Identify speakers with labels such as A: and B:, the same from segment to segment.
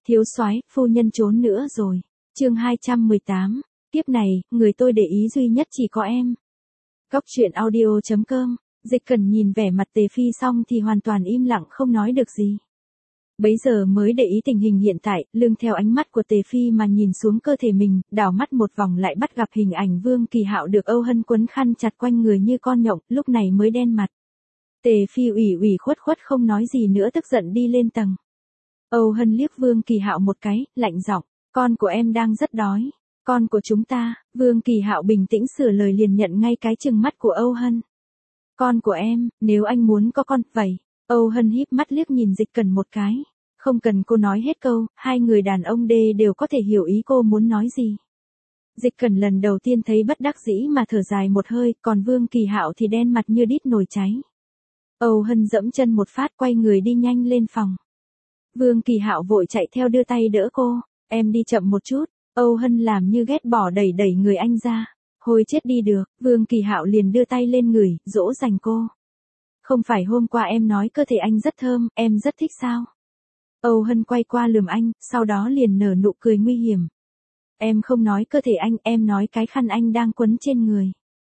A: Thiếu soái, phu nhân trốn nữa rồi. Chương 218. Kiếp này, người tôi để ý duy nhất chỉ có em. Góc truyện audio.com. Dịch Cẩn nhìn vẻ mặt Tề Phi xong thì hoàn toàn im lặng không nói được gì. Bấy giờ mới để ý tình hình hiện tại, lưng theo ánh mắt của Tề Phi mà nhìn xuống cơ thể mình, đảo mắt một vòng lại bắt gặp hình ảnh Vương Kỳ Hạo được Âu Hân quấn khăn chặt quanh người như con nhộng, lúc này mới đen mặt. Tề Phi ủy khuất không nói gì nữa, tức giận đi lên tầng. Âu Hân liếc Vương Kỳ Hạo một cái, lạnh giọng, con của em đang rất đói. Con của chúng ta. Vương Kỳ Hạo bình tĩnh sửa lời liền nhận ngay cái trừng mắt của Âu Hân. Con của em, nếu anh muốn có con, vậy. Âu Hân híp mắt liếc nhìn Dịch Cẩn một cái. Không cần cô nói hết câu, hai người đàn ông đều có thể hiểu ý cô muốn nói gì. Dịch Cẩn lần đầu tiên thấy bất đắc dĩ mà thở dài một hơi, còn Vương Kỳ Hạo thì đen mặt như đít nồi cháy. Âu Hân dẫm chân một phát quay người đi nhanh lên phòng. Vương Kỳ Hạo vội chạy theo đưa tay đỡ cô, em đi chậm một chút. Âu Hân làm như ghét bỏ đẩy người anh ra. Hồi chết đi được, Vương Kỳ Hạo liền đưa tay lên ngửi, dỗ dành cô. Không phải hôm qua em nói cơ thể anh rất thơm, em rất thích sao? Âu Hân quay qua lườm anh, sau đó liền nở nụ cười nguy hiểm. Em không nói cơ thể anh, em nói cái khăn anh đang quấn trên người.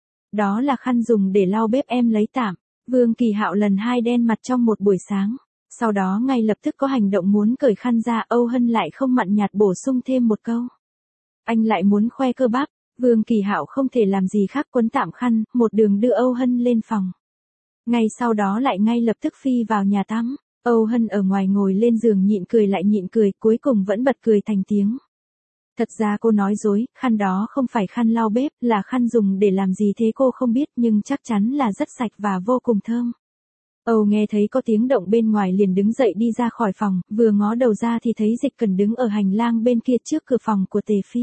A: Đó là khăn dùng để lau bếp em lấy tạm. Vương Kỳ Hạo lần hai đen mặt trong một buổi sáng. Sau đó ngay lập tức có hành động muốn cởi khăn ra, Âu Hân lại không mặn nhạt bổ sung thêm một câu. Anh lại muốn khoe cơ bắp. Vương Kỳ Hạo không thể làm gì khác quấn tạm khăn, một đường đưa Âu Hân lên phòng. Ngay sau đó lại ngay lập tức phi vào nhà tắm. Âu Hân ở ngoài ngồi lên giường nhịn cười lại nhịn cười, cuối cùng vẫn bật cười thành tiếng. Thật ra cô nói dối, khăn đó không phải khăn lau bếp, là khăn dùng để làm gì thế cô không biết, nhưng chắc chắn là rất sạch và vô cùng thơm. Âu nghe thấy có tiếng động bên ngoài liền đứng dậy đi ra khỏi phòng, vừa ngó đầu ra thì thấy Dịch Cẩn đứng ở hành lang bên kia trước cửa phòng của Tề Phi.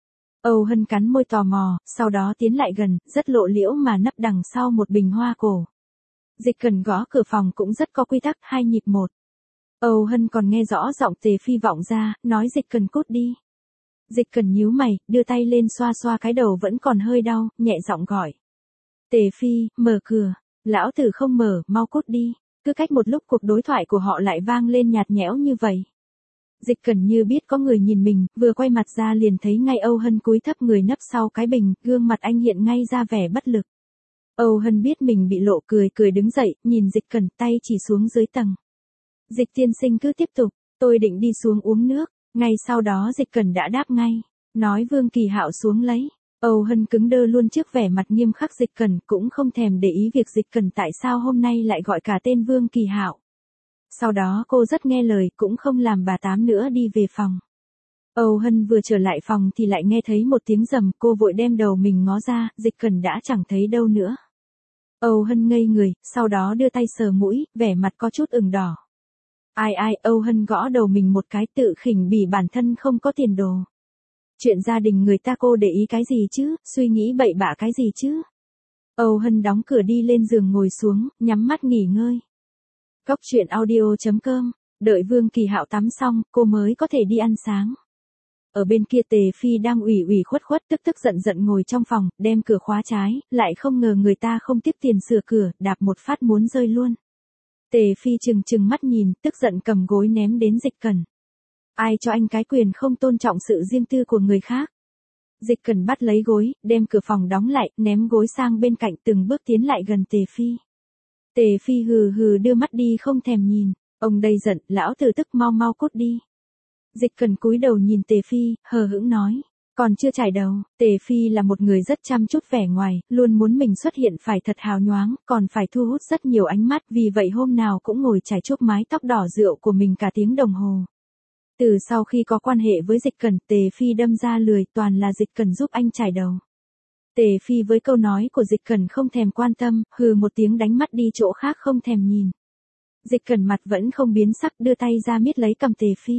A: Âu Hân cắn môi tò mò, sau đó tiến lại gần, rất lộ liễu mà nấp đằng sau một bình hoa cổ. Dịch Cẩn gõ cửa phòng cũng rất có quy tắc, 2 nhịp 1. Âu Hân còn nghe rõ giọng Tề Phi vọng ra, nói Dịch Cẩn cút đi. Dịch Cẩn nhíu mày, đưa tay lên xoa xoa cái đầu vẫn còn hơi đau, nhẹ giọng gọi. Tề Phi, mở cửa. Lão tử không mở, mau cút đi. Cứ cách một lúc cuộc đối thoại của họ lại vang lên nhạt nhẽo như vậy. Dịch Cẩn như biết có người nhìn mình, vừa quay mặt ra liền thấy ngay Âu Hân cúi thấp người nấp sau cái bình, gương mặt anh hiện ngay ra vẻ bất lực. Âu Hân biết mình bị lộ, cười đứng dậy, nhìn Dịch Cẩn, tay chỉ xuống dưới tầng. Dịch tiên sinh cứ tiếp tục, tôi định đi xuống uống nước. Ngay sau đó Dịch Cẩn đã đáp ngay, nói Vương Kỳ Hạo xuống lấy. Âu Hân cứng đơ luôn trước vẻ mặt nghiêm khắc Dịch Cẩn, cũng không thèm để ý việc Dịch Cẩn tại sao hôm nay lại gọi cả tên Vương Kỳ Hạo. Sau đó cô rất nghe lời, cũng không làm bà tám nữa đi về phòng. Âu Hân vừa trở lại phòng thì lại nghe thấy một tiếng rầm, cô vội đem đầu mình ngó ra, Dịch Cẩn đã chẳng thấy đâu nữa. Âu Hân ngây người, sau đó đưa tay sờ mũi, vẻ mặt có chút ửng đỏ. Ai, Âu Hân gõ đầu mình một cái, tự khỉnh bỉ bản thân không có tiền đồ. Chuyện gia đình người ta cô để ý cái gì chứ, suy nghĩ bậy bạ cái gì chứ. Âu Hân đóng cửa đi lên giường ngồi xuống, nhắm mắt nghỉ ngơi. Góc truyện audio.com. Đợi Vương Kỳ Hạo tắm xong, cô mới có thể đi ăn sáng. Ở bên kia Tề Phi đang ủy khuất tức giận ngồi trong phòng, đem cửa khóa trái, lại không ngờ người ta không tiếp tiền sửa cửa, đạp một phát muốn rơi luôn. Tề Phi trừng mắt nhìn, tức giận cầm gối ném đến Dịch Cẩn. Ai cho anh cái quyền không tôn trọng sự riêng tư của người khác? Dịch Cẩn bắt lấy gối, đem cửa phòng đóng lại, ném gối sang bên cạnh, từng bước tiến lại gần Tề Phi. Tề Phi hừ đưa mắt đi không thèm nhìn. Ông đây giận, lão tử tức mau cút đi. Dịch Cẩn cúi đầu nhìn Tề Phi, hờ hững nói. Còn chưa trải đầu, Tề Phi là một người rất chăm chút vẻ ngoài, luôn muốn mình xuất hiện phải thật hào nhoáng, còn phải thu hút rất nhiều ánh mắt, vì vậy hôm nào cũng ngồi chải chuốt mái tóc đỏ rượu của mình cả tiếng đồng hồ. Từ sau khi có quan hệ với Dịch Cẩn, Tề Phi đâm ra lười, toàn là Dịch Cẩn giúp anh trải đầu. Tề Phi với câu nói của Dịch Cẩn không thèm quan tâm, hừ một tiếng đánh mắt đi chỗ khác không thèm nhìn. Dịch Cẩn mặt vẫn không biến sắc, đưa tay ra miết lấy cầm Tề Phi.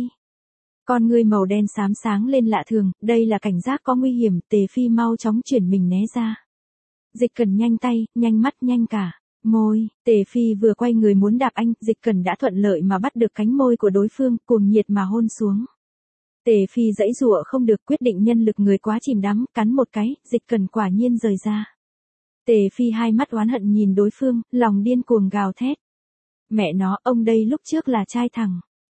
A: Con ngươi màu đen xám sáng lên lạ thường, đây là cảnh giác có nguy hiểm, Tề Phi mau chóng chuyển mình né ra. Dịch Cẩn nhanh tay, nhanh mắt nhanh cả. Môi, Tề Phi vừa quay người muốn đạp anh, Dịch Cẩn đã thuận lợi mà bắt được cánh môi của đối phương, cuồng nhiệt mà hôn xuống. Tề Phi giãy giụa không được, quyết định nhân lực người quá chìm đắm, cắn một cái, Dịch Cẩn quả nhiên rời ra. Tề Phi hai mắt oán hận nhìn đối phương, lòng điên cuồng gào thét. Mẹ nó, ông đây lúc trước là trai thẳng.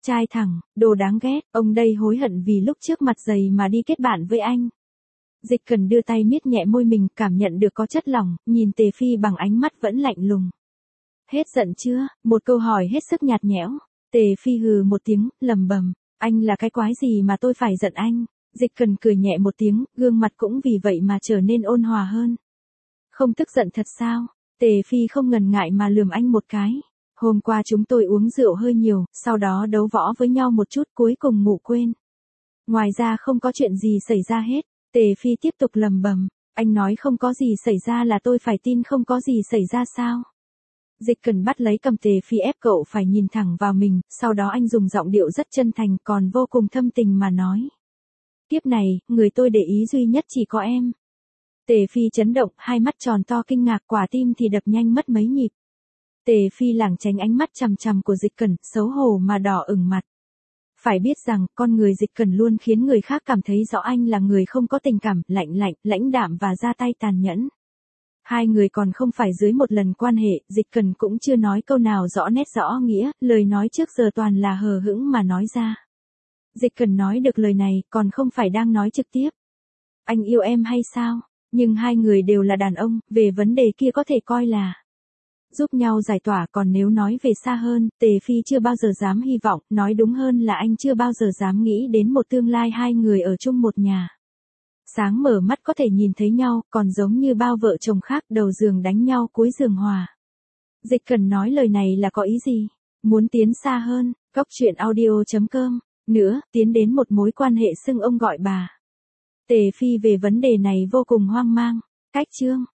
A: Trai thẳng, đồ đáng ghét, ông đây hối hận vì lúc trước mặt dày mà đi kết bạn với anh. Dịch Cần đưa tay miết nhẹ môi mình, cảm nhận được có chất lỏng, nhìn Tề Phi bằng ánh mắt vẫn lạnh lùng. Hết giận chưa? Một câu hỏi hết sức nhạt nhẽo. Tề Phi hừ một tiếng, lầm bầm. Anh là cái quái gì mà tôi phải giận anh? Dịch Cần cười nhẹ một tiếng, gương mặt cũng vì vậy mà trở nên ôn hòa hơn. Không tức giận thật sao? Tề Phi không ngần ngại mà lườm anh một cái. Hôm qua chúng tôi uống rượu hơi nhiều, sau đó đấu võ với nhau một chút cuối cùng ngủ quên. Ngoài ra không có chuyện gì xảy ra hết. Tề Phi tiếp tục lầm bầm. Anh nói không có gì xảy ra là tôi phải tin không có gì xảy ra sao? Dịch Cần bắt lấy cầm Tề Phi ép cậu phải nhìn thẳng vào mình, sau đó anh dùng giọng điệu rất chân thành còn vô cùng thâm tình mà nói. Kiếp này, người tôi để ý duy nhất chỉ có em. Tề Phi chấn động, hai mắt tròn to kinh ngạc, quả tim thì đập nhanh mất mấy nhịp. Tề Phi lảng tránh ánh mắt chằm chằm của Dịch Cần, xấu hổ mà đỏ ửng mặt. Phải biết rằng, con người Dịch Cần luôn khiến người khác cảm thấy rõ anh là người không có tình cảm, lạnh, lãnh đạm và ra tay tàn nhẫn. Hai người còn không phải dưới một lần quan hệ, Dịch Cần cũng chưa nói câu nào rõ nét rõ nghĩa, lời nói trước giờ toàn là hờ hững mà nói ra. Dịch Cần nói được lời này, còn không phải đang nói trực tiếp. Anh yêu em hay sao? Nhưng hai người đều là đàn ông, về vấn đề kia có thể coi là giúp nhau giải tỏa, còn nếu nói về xa hơn, Tề Phi chưa bao giờ dám hy vọng, nói đúng hơn là anh chưa bao giờ dám nghĩ đến một tương lai hai người ở chung một nhà. Sáng mở mắt có thể nhìn thấy nhau, còn giống như bao vợ chồng khác đầu giường đánh nhau cuối giường hòa. Dịch Cần nói lời này là có ý gì? Muốn tiến xa hơn, Cóc Truyện Audio.com, nữa, tiến đến một mối quan hệ xưng ông gọi bà. Tề Phi về vấn đề này vô cùng hoang mang. Cách chương